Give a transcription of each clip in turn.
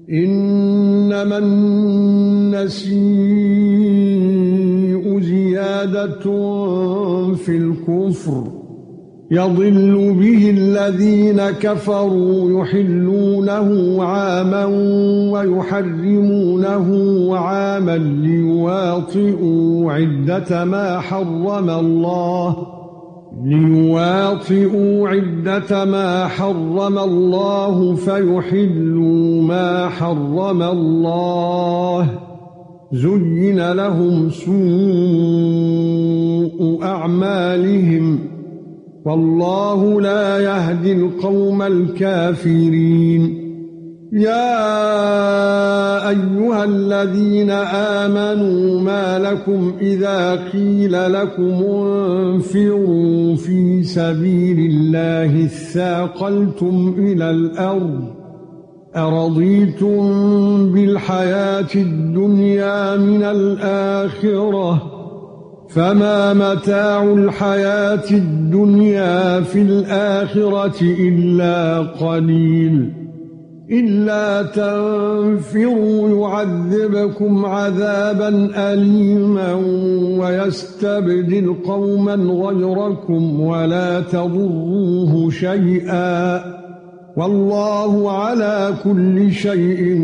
إنما النسيء زيادة في الكفر يضل به الذين كفروا يحلونه عاما ويحرمونه عاما ليواطئوا عدة ما حرم الله فيحلوا ما حرم الله زين لهم سوء أعمالهم والله لا يهدي القوم الكافرين يا ايها الذين امنوا ما لكم اذا قيل لكم انفروا في سبيل الله اثاقلتم الى الارض ارضيتم بالحياه الدنيا من الاخره فما متاع الحياه الدنيا في الاخره الا قليل إلا تنفروا يعذبكم عذابا أليما ويستبدل قوما غيركم ولا تضروه شيئا والله على كل شيء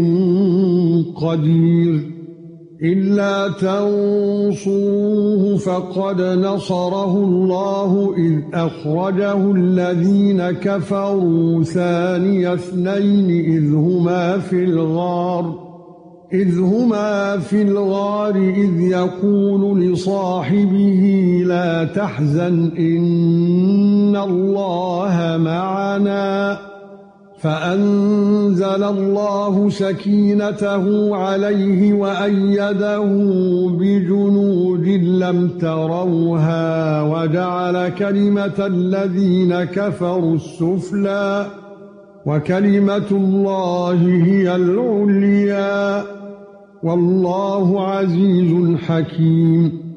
قدير إلا تنصروه فقد نصره الله إذ أخرجه الذين كفروا ثاني اثنين إذ هما في الغار إذ يقول لصاحبه لا تحزن إن الله معنا فأنزل الله سكينته عليه وأيده بجنود لم تروها وجعل كلمة الذين كفروا السفلى وكلمة الله هي العليا والله عزيز حكيم